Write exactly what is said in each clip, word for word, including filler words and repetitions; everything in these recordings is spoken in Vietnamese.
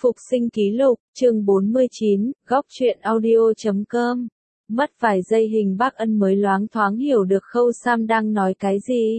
Phục sinh ký lục, chương bốn mươi chín, góc truyện audio chấm com. Mất vài giây Hình Bác Ân mới loáng thoáng hiểu được Khâu Sam đang nói cái gì.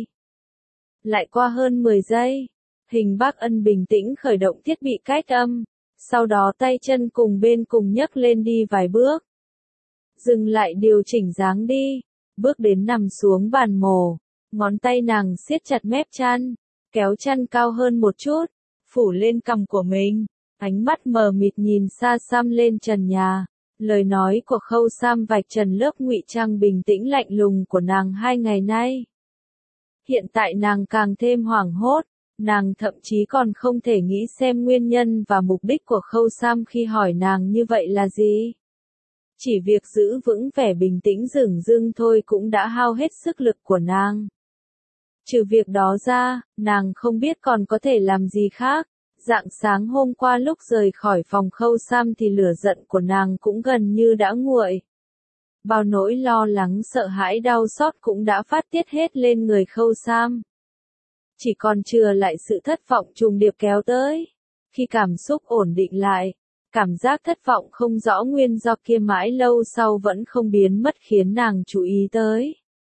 Lại qua hơn mười giây, Hình Bác Ân bình tĩnh khởi động thiết bị cách âm, sau đó tay chân cùng bên cùng nhấc lên đi vài bước. Dừng lại điều chỉnh dáng đi, bước đến nằm xuống bàn mổ, ngón tay nàng siết chặt mép chăn, kéo chăn cao hơn một chút, phủ lên cằm của mình. Ánh mắt mờ mịt nhìn xa xăm lên trần nhà, lời nói của Khâu Sam vạch trần lớp ngụy trang bình tĩnh lạnh lùng của nàng hai ngày nay. Hiện tại nàng càng thêm hoảng hốt, nàng thậm chí còn không thể nghĩ xem nguyên nhân và mục đích của Khâu Sam khi hỏi nàng như vậy là gì. Chỉ việc giữ vững vẻ bình tĩnh dửng dưng thôi cũng đã hao hết sức lực của nàng. Trừ việc đó ra, nàng không biết còn có thể làm gì khác. Rạng sáng hôm qua lúc rời khỏi phòng Khâu Sam thì lửa giận của nàng cũng gần như đã nguội. Bao nỗi lo lắng sợ hãi đau xót cũng đã phát tiết hết lên người Khâu Sam. Chỉ còn chừa lại sự thất vọng trùng điệp kéo tới. Khi cảm xúc ổn định lại, cảm giác thất vọng không rõ nguyên do kia mãi lâu sau vẫn không biến mất khiến nàng chú ý tới.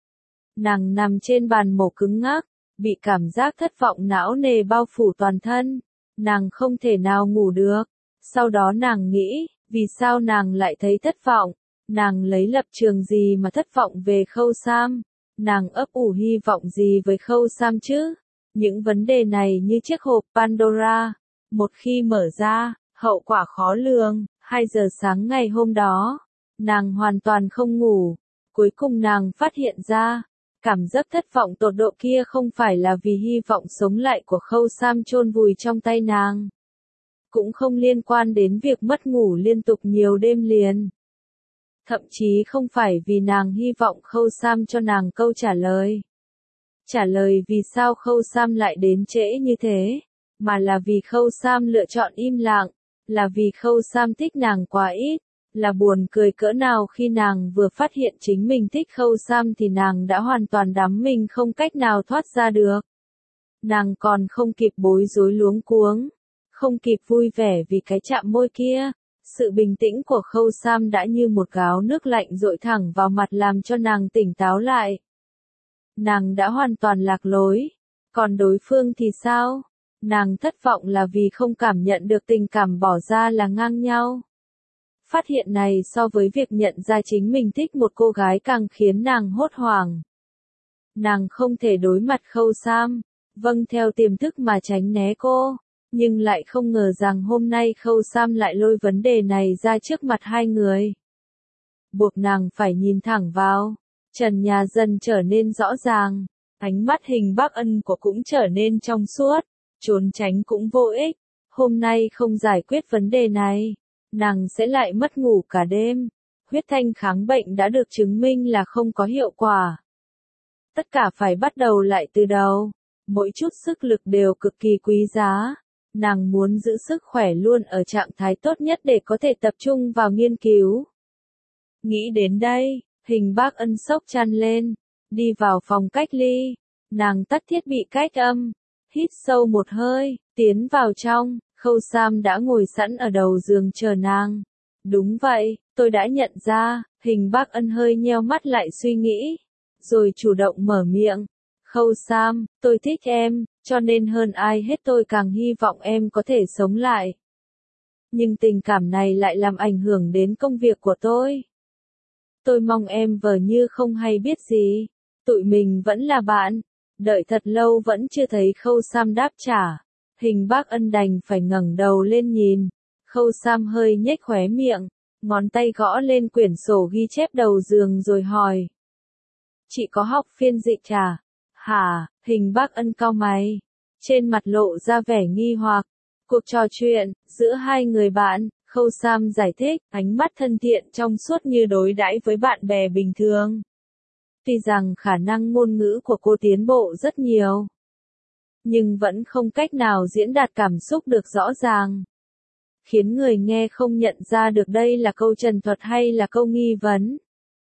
Nàng nằm trên bàn mổ cứng ngắc, bị cảm giác thất vọng não nề bao phủ toàn thân. Nàng không thể nào ngủ được. Sau đó nàng nghĩ, vì sao nàng lại thấy thất vọng? Nàng lấy lập trường gì mà thất vọng về Khâu Sam? Nàng ấp ủ hy vọng gì với Khâu Sam chứ? Những vấn đề này như chiếc hộp Pandora. Một khi mở ra, hậu quả khó lường. Hai giờ sáng ngày hôm đó, nàng hoàn toàn không ngủ. Cuối cùng nàng phát hiện ra, cảm giác thất vọng tột độ kia không phải là vì hy vọng sống lại của Khâu Sam chôn vùi trong tay nàng. Cũng không liên quan đến việc mất ngủ liên tục nhiều đêm liền. Thậm chí không phải vì nàng hy vọng Khâu Sam cho nàng câu trả lời. Trả lời vì sao Khâu Sam lại đến trễ như thế, mà là vì Khâu Sam lựa chọn im lặng, là vì Khâu Sam thích nàng quá ít. Là buồn cười cỡ nào khi nàng vừa phát hiện chính mình thích Khâu Sam thì nàng đã hoàn toàn đắm mình không cách nào thoát ra được. Nàng còn không kịp bối rối luống cuống, không kịp vui vẻ vì cái chạm môi kia. Sự bình tĩnh của Khâu Sam đã như một gáo nước lạnh dội thẳng vào mặt làm cho nàng tỉnh táo lại. Nàng đã hoàn toàn lạc lối. Còn đối phương thì sao? Nàng thất vọng là vì không cảm nhận được tình cảm bỏ ra là ngang nhau. Phát hiện này so với việc nhận ra chính mình thích một cô gái càng khiến nàng hốt hoảng. Nàng không thể đối mặt Khâu Sam, vâng theo tiềm thức mà tránh né cô, nhưng lại không ngờ rằng hôm nay Khâu Sam lại lôi vấn đề này ra trước mặt hai người. Buộc nàng phải nhìn thẳng vào, trần nhà dần trở nên rõ ràng, ánh mắt Hình Bác Ân của cũng trở nên trong suốt, trốn tránh cũng vô ích, hôm nay không giải quyết vấn đề này. Nàng sẽ lại mất ngủ cả đêm. Huyết thanh kháng bệnh đã được chứng minh là không có hiệu quả. Tất cả phải bắt đầu lại từ đầu. Mỗi chút sức lực đều cực kỳ quý giá. Nàng muốn giữ sức khỏe luôn ở trạng thái tốt nhất để có thể tập trung vào nghiên cứu. Nghĩ đến đây, Hình Bác Ân xốc chăn lên, đi vào phòng cách ly. Nàng tắt thiết bị cách âm, hít sâu một hơi, tiến vào trong. Khâu Sam đã ngồi sẵn ở đầu giường chờ nàng. Đúng vậy, tôi đã nhận ra. Hình Bác Ân hơi nheo mắt lại suy nghĩ, rồi chủ động mở miệng. Khâu Sam, tôi thích em, cho nên hơn ai hết tôi càng hy vọng em có thể sống lại. Nhưng tình cảm này lại làm ảnh hưởng đến công việc của tôi. Tôi mong em vờ như không hay biết gì. Tụi mình vẫn là bạn. Đợi thật lâu vẫn chưa thấy Khâu Sam đáp trả. Hình Bác Ân đành phải ngẩng đầu lên nhìn. Khâu Sam hơi nhếch khóe miệng, ngón tay gõ lên quyển sổ ghi chép đầu giường rồi hỏi. Chị có học phiên dịch à? Hả? Hình Bác Ân cau mày, trên mặt lộ ra vẻ nghi hoặc. Cuộc trò chuyện giữa hai người bạn, Khâu Sam giải thích, ánh mắt thân thiện trong suốt như đối đãi với bạn bè bình thường. Tuy rằng khả năng ngôn ngữ của cô tiến bộ rất nhiều, nhưng vẫn không cách nào diễn đạt cảm xúc được rõ ràng, khiến người nghe không nhận ra được đây là câu trần thuật hay là câu nghi vấn,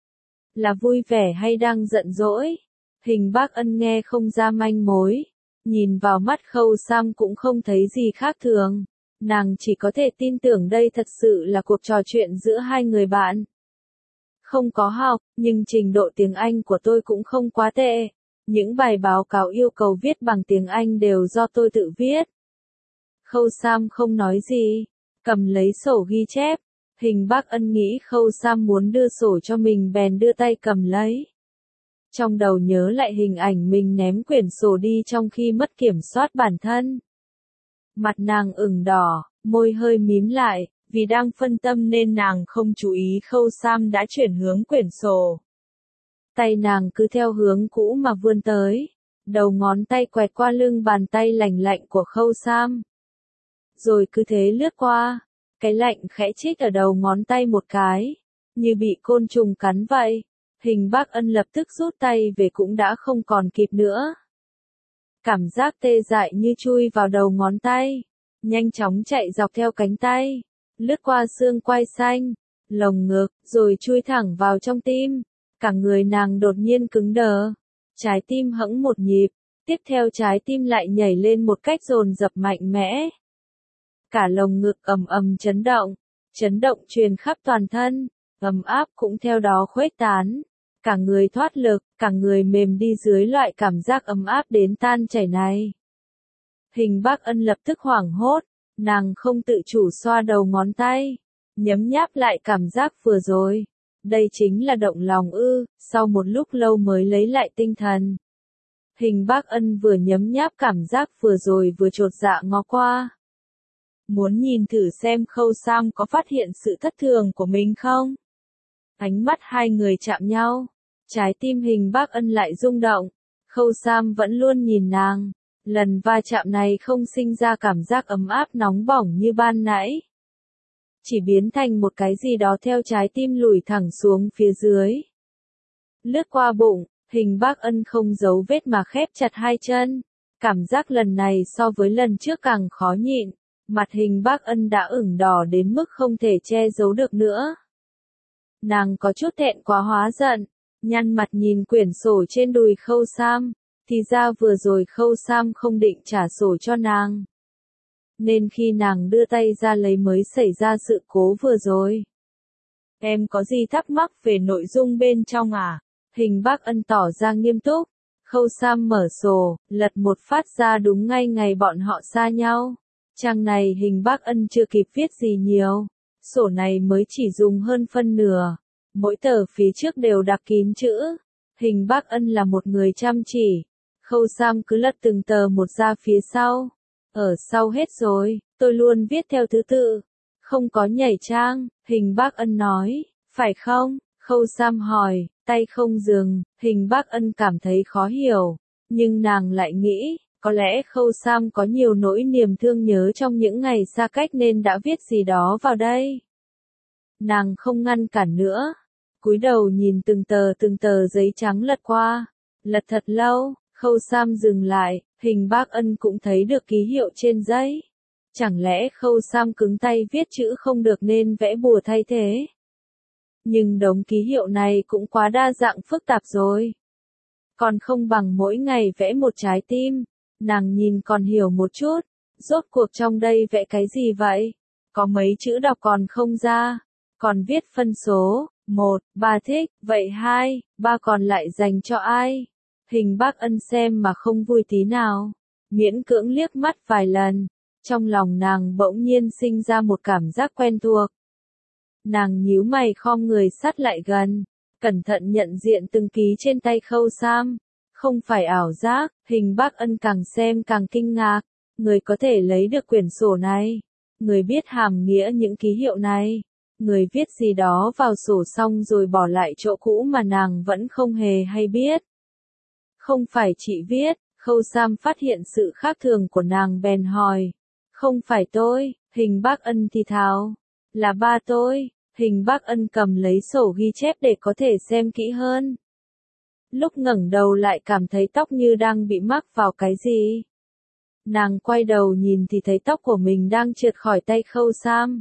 là vui vẻ hay đang giận dỗi. Hình Bác Ân nghe không ra manh mối, nhìn vào mắt Khâu Sam cũng không thấy gì khác thường, Nàng chỉ có thể tin tưởng đây thật sự là cuộc trò chuyện giữa hai người bạn. Không có học, nhưng trình độ tiếng Anh của tôi cũng không quá tệ. Những bài báo cáo yêu cầu viết bằng tiếng Anh đều do tôi tự viết. Khâu Sam không nói gì, cầm lấy sổ ghi chép. Hình Bác Ân nghĩ Khâu Sam muốn đưa sổ cho mình bèn đưa tay cầm lấy. Trong đầu nhớ lại hình ảnh mình ném quyển sổ đi trong khi mất kiểm soát bản thân. Mặt nàng ửng đỏ, môi hơi mím lại, vì đang phân tâm nên nàng không chú ý Khâu Sam đã chuyển hướng quyển sổ. Tay nàng cứ theo hướng cũ mà vươn tới, đầu ngón tay quẹt qua lưng bàn tay lành lạnh của Khâu Sam. Rồi cứ thế lướt qua, cái lạnh khẽ chích ở đầu ngón tay một cái, như bị côn trùng cắn vậy. Hình Bác Ân lập tức rút tay về cũng đã không còn kịp nữa. Cảm giác tê dại như chui vào đầu ngón tay, nhanh chóng chạy dọc theo cánh tay, lướt qua xương quai xanh, lồng ngực, rồi chui thẳng vào trong tim. Cả người nàng đột nhiên cứng đờ, trái tim hẫng một nhịp, tiếp theo trái tim lại nhảy lên một cách dồn dập mạnh mẽ. Cả lồng ngực ầm ầm chấn động, chấn động truyền khắp toàn thân, ấm áp cũng theo đó khuếch tán. Cả người thoát lực, cả người mềm đi dưới loại cảm giác ấm áp đến tan chảy này. Hình Bác Ân lập tức hoảng hốt, nàng không tự chủ xoa đầu ngón tay, nhấm nháp lại cảm giác vừa rồi. Đây chính là động lòng ư, sau một lúc lâu mới lấy lại tinh thần. Hình Bác Ân vừa nhấm nháp cảm giác vừa rồi vừa chột dạ ngó qua. Muốn nhìn thử xem Khâu Sam có phát hiện sự thất thường của mình không? Ánh mắt hai người chạm nhau, trái tim Hình Bác Ân lại rung động. Khâu Sam vẫn luôn nhìn nàng, lần va chạm này không sinh ra cảm giác ấm áp nóng bỏng như ban nãy. Chỉ biến thành một cái gì đó theo trái tim lùi thẳng xuống phía dưới. Lướt qua bụng, Hình Bác Ân không giấu vết mà khép chặt hai chân. Cảm giác lần này so với lần trước càng khó nhịn. Mặt Hình Bác Ân đã ửng đỏ đến mức không thể che giấu được nữa. Nàng có chút thẹn quá hóa giận, nhăn mặt nhìn quyển sổ trên đùi Khâu Sam. Thì ra vừa rồi Khâu Sam không định trả sổ cho nàng. Nên khi nàng đưa tay ra lấy mới xảy ra sự cố vừa rồi. Em có gì thắc mắc về nội dung bên trong à? Hình Bác Ân tỏ ra nghiêm túc. Khâu Sam mở sổ, lật một phát ra đúng ngay ngày bọn họ xa nhau. Trang này Hình Bác Ân chưa kịp viết gì nhiều. Sổ này mới chỉ dùng hơn phân nửa. Mỗi tờ phía trước đều đặc kín chữ. Hình Bác Ân là một người chăm chỉ. Khâu Sam cứ lật từng tờ một ra phía sau. Ở sau hết rồi, tôi luôn viết theo thứ tự. Không có nhảy trang, Hình Bác Ân nói. Phải không? Khâu Sam hỏi, tay không dừng. Hình Bác Ân cảm thấy khó hiểu. Nhưng nàng lại nghĩ, có lẽ Khâu Sam có nhiều nỗi niềm thương nhớ trong những ngày xa cách nên đã viết gì đó vào đây. Nàng không ngăn cản nữa. Cúi đầu nhìn từng tờ từng tờ giấy trắng lật qua. Lật thật lâu, Khâu Sam dừng lại, Hình Bác Ân cũng thấy được ký hiệu trên giấy. Chẳng lẽ Khâu Sam cứng tay viết chữ không được nên vẽ bùa thay thế? Nhưng đống ký hiệu này cũng quá đa dạng phức tạp rồi. Còn không bằng mỗi ngày vẽ một trái tim. Nàng nhìn còn hiểu một chút. Rốt cuộc trong đây vẽ cái gì vậy? Có mấy chữ đọc còn không ra. Còn viết phân số. Một, ba thích, vậy hai, ba còn lại dành cho ai? Hình Bác Ân xem mà không vui tí nào. Miễn cưỡng liếc mắt vài lần. Trong lòng nàng bỗng nhiên sinh ra một cảm giác quen thuộc. Nàng nhíu mày khom người sát lại gần. Cẩn thận nhận diện từng ký trên tay Khâu Sam. Không phải ảo giác, Hình Bác Ân càng xem càng kinh ngạc. Người có thể lấy được quyển sổ này. Người biết hàm nghĩa những ký hiệu này. Người viết gì đó vào sổ xong rồi bỏ lại chỗ cũ mà nàng vẫn không hề hay biết. Không phải chị viết, Khâu Sam phát hiện sự khác thường của nàng bèn hỏi. Không phải tôi, Hình Bác Ân thì thào. Là ba tôi. Hình Bác Ân cầm lấy sổ ghi chép để có thể xem kỹ hơn. Lúc ngẩng đầu lại cảm thấy tóc như đang bị mắc vào cái gì. Nàng quay đầu nhìn thì thấy tóc của mình đang trượt khỏi tay Khâu Sam.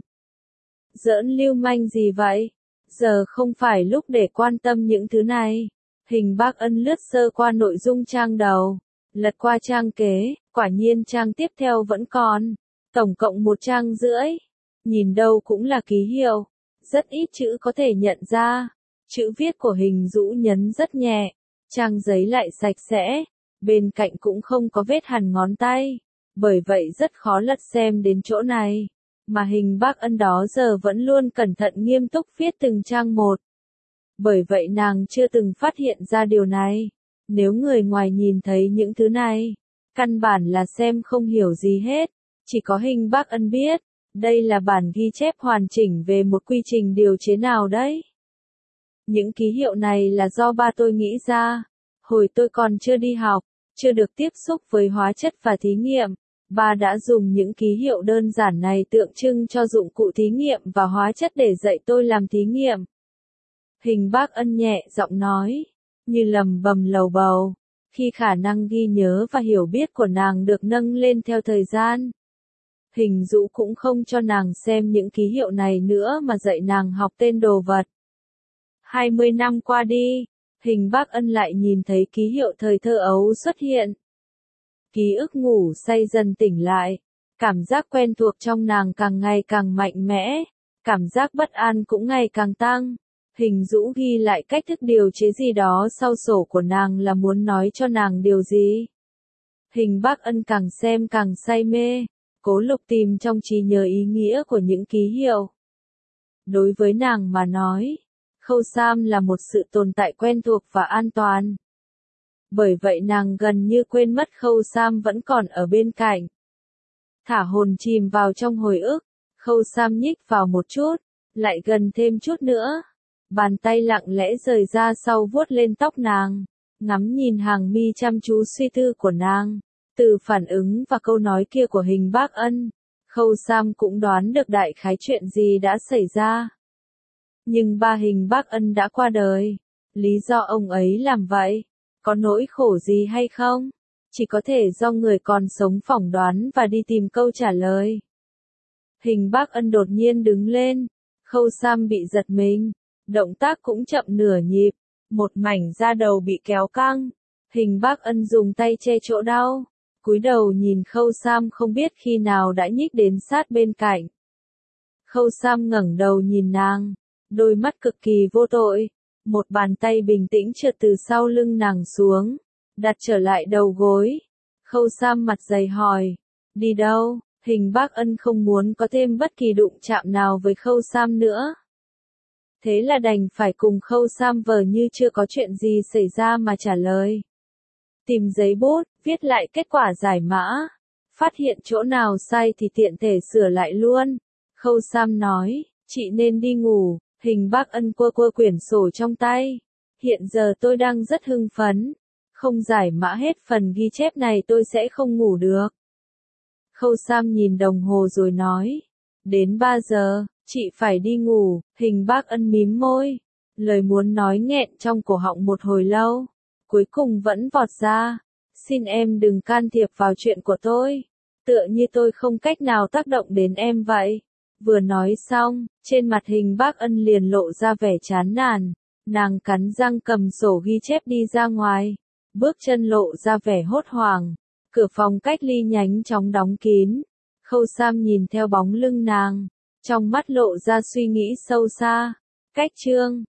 Giỡn lưu manh gì vậy? Giờ không phải lúc để quan tâm những thứ này. Hình Bác Ân lướt sơ qua nội dung trang đầu. Lật qua trang kế, quả nhiên trang tiếp theo vẫn còn. Tổng cộng một trang rưỡi. Nhìn đâu cũng là ký hiệu. Rất ít chữ có thể nhận ra. Chữ viết của Hình Dũ nhấn rất nhẹ. Trang giấy lại sạch sẽ. Bên cạnh cũng không có vết hằn ngón tay. Bởi vậy rất khó lật xem đến chỗ này. Mà Hình Bác Ân đó giờ vẫn luôn cẩn thận nghiêm túc viết từng trang một. Bởi vậy nàng chưa từng phát hiện ra điều này. Nếu người ngoài nhìn thấy những thứ này, căn bản là xem không hiểu gì hết. Chỉ có Hình Bác Ân biết, đây là bản ghi chép hoàn chỉnh về một quy trình điều chế nào đấy. Những ký hiệu này là do ba tôi nghĩ ra. Hồi tôi còn chưa đi học, chưa được tiếp xúc với hóa chất và thí nghiệm, ba đã dùng những ký hiệu đơn giản này tượng trưng cho dụng cụ thí nghiệm và hóa chất để dạy tôi làm thí nghiệm. Hình Bác Ân nhẹ giọng nói, như lầm bầm lầu bầu, khi khả năng ghi nhớ và hiểu biết của nàng được nâng lên theo thời gian. Hình Dũ cũng không cho nàng xem những ký hiệu này nữa mà dạy nàng học tên đồ vật. hai mươi năm qua đi, Hình Bác Ân lại nhìn thấy ký hiệu thời thơ ấu xuất hiện. Ký ức ngủ say dần tỉnh lại, cảm giác quen thuộc trong nàng càng ngày càng mạnh mẽ, cảm giác bất an cũng ngày càng tăng. Hình Dũ ghi lại cách thức điều chế gì đó sau sổ của nàng là muốn nói cho nàng điều gì. Hình Bác Ân càng xem càng say mê, cố lục tìm trong trí nhớ ý nghĩa của những ký hiệu. Đối với nàng mà nói, Khâu Sam là một sự tồn tại quen thuộc và an toàn. Bởi vậy nàng gần như quên mất Khâu Sam vẫn còn ở bên cạnh. Thả hồn chìm vào trong hồi ức, Khâu Sam nhích vào một chút, lại gần thêm chút nữa. Bàn tay lặng lẽ rời ra sau vuốt lên tóc nàng, ngắm nhìn hàng mi chăm chú suy tư của nàng. Từ phản ứng và câu nói kia của Hình Bác Ân, Khâu Sam cũng đoán được đại khái chuyện gì đã xảy ra. Nhưng ba Hình Bác Ân đã qua đời. Lý do ông ấy làm vậy, có nỗi khổ gì hay không? Chỉ có thể do người còn sống phỏng đoán và đi tìm câu trả lời. Hình Bác Ân đột nhiên đứng lên. Khâu Sam bị giật mình. Động tác cũng chậm nửa nhịp. Một mảnh da đầu bị kéo căng. Hình Bác Ân dùng tay che chỗ đau. Cúi đầu nhìn Khâu Sam không biết khi nào đã nhích đến sát bên cạnh. Khâu Sam ngẩng đầu nhìn nàng. Đôi mắt cực kỳ vô tội. Một bàn tay bình tĩnh trượt từ sau lưng nàng xuống. Đặt trở lại đầu gối. Khâu Sam mặt dày hỏi. Đi đâu? Hình Bác Ân không muốn có thêm bất kỳ đụng chạm nào với Khâu Sam nữa. Thế là đành phải cùng Khâu Sam vờ như chưa có chuyện gì xảy ra mà trả lời. Tìm giấy bút, viết lại kết quả giải mã. Phát hiện chỗ nào sai thì tiện thể sửa lại luôn. Khâu Sam nói, chị nên đi ngủ. Hình Bác Ân quơ quơ quyển sổ trong tay. Hiện giờ tôi đang rất hưng phấn. Không giải mã hết phần ghi chép này tôi sẽ không ngủ được. Khâu Sam nhìn đồng hồ rồi nói. Đến ba giờ, chị phải đi ngủ. Hình Bác Ân mím môi. Lời muốn nói nghẹn trong cổ họng một hồi lâu. Cuối cùng vẫn vọt ra. Xin em đừng can thiệp vào chuyện của tôi. Tựa như tôi không cách nào tác động đến em vậy. Vừa nói xong, trên mặt Hình Bác Ân liền lộ ra vẻ chán nản. Nàng cắn răng cầm sổ ghi chép đi ra ngoài. Bước chân lộ ra vẻ hốt hoảng. Cửa phòng cách ly nhánh chóng đóng kín. Khâu Sam nhìn theo bóng lưng nàng. Trong mắt lộ ra suy nghĩ sâu xa. Cách chương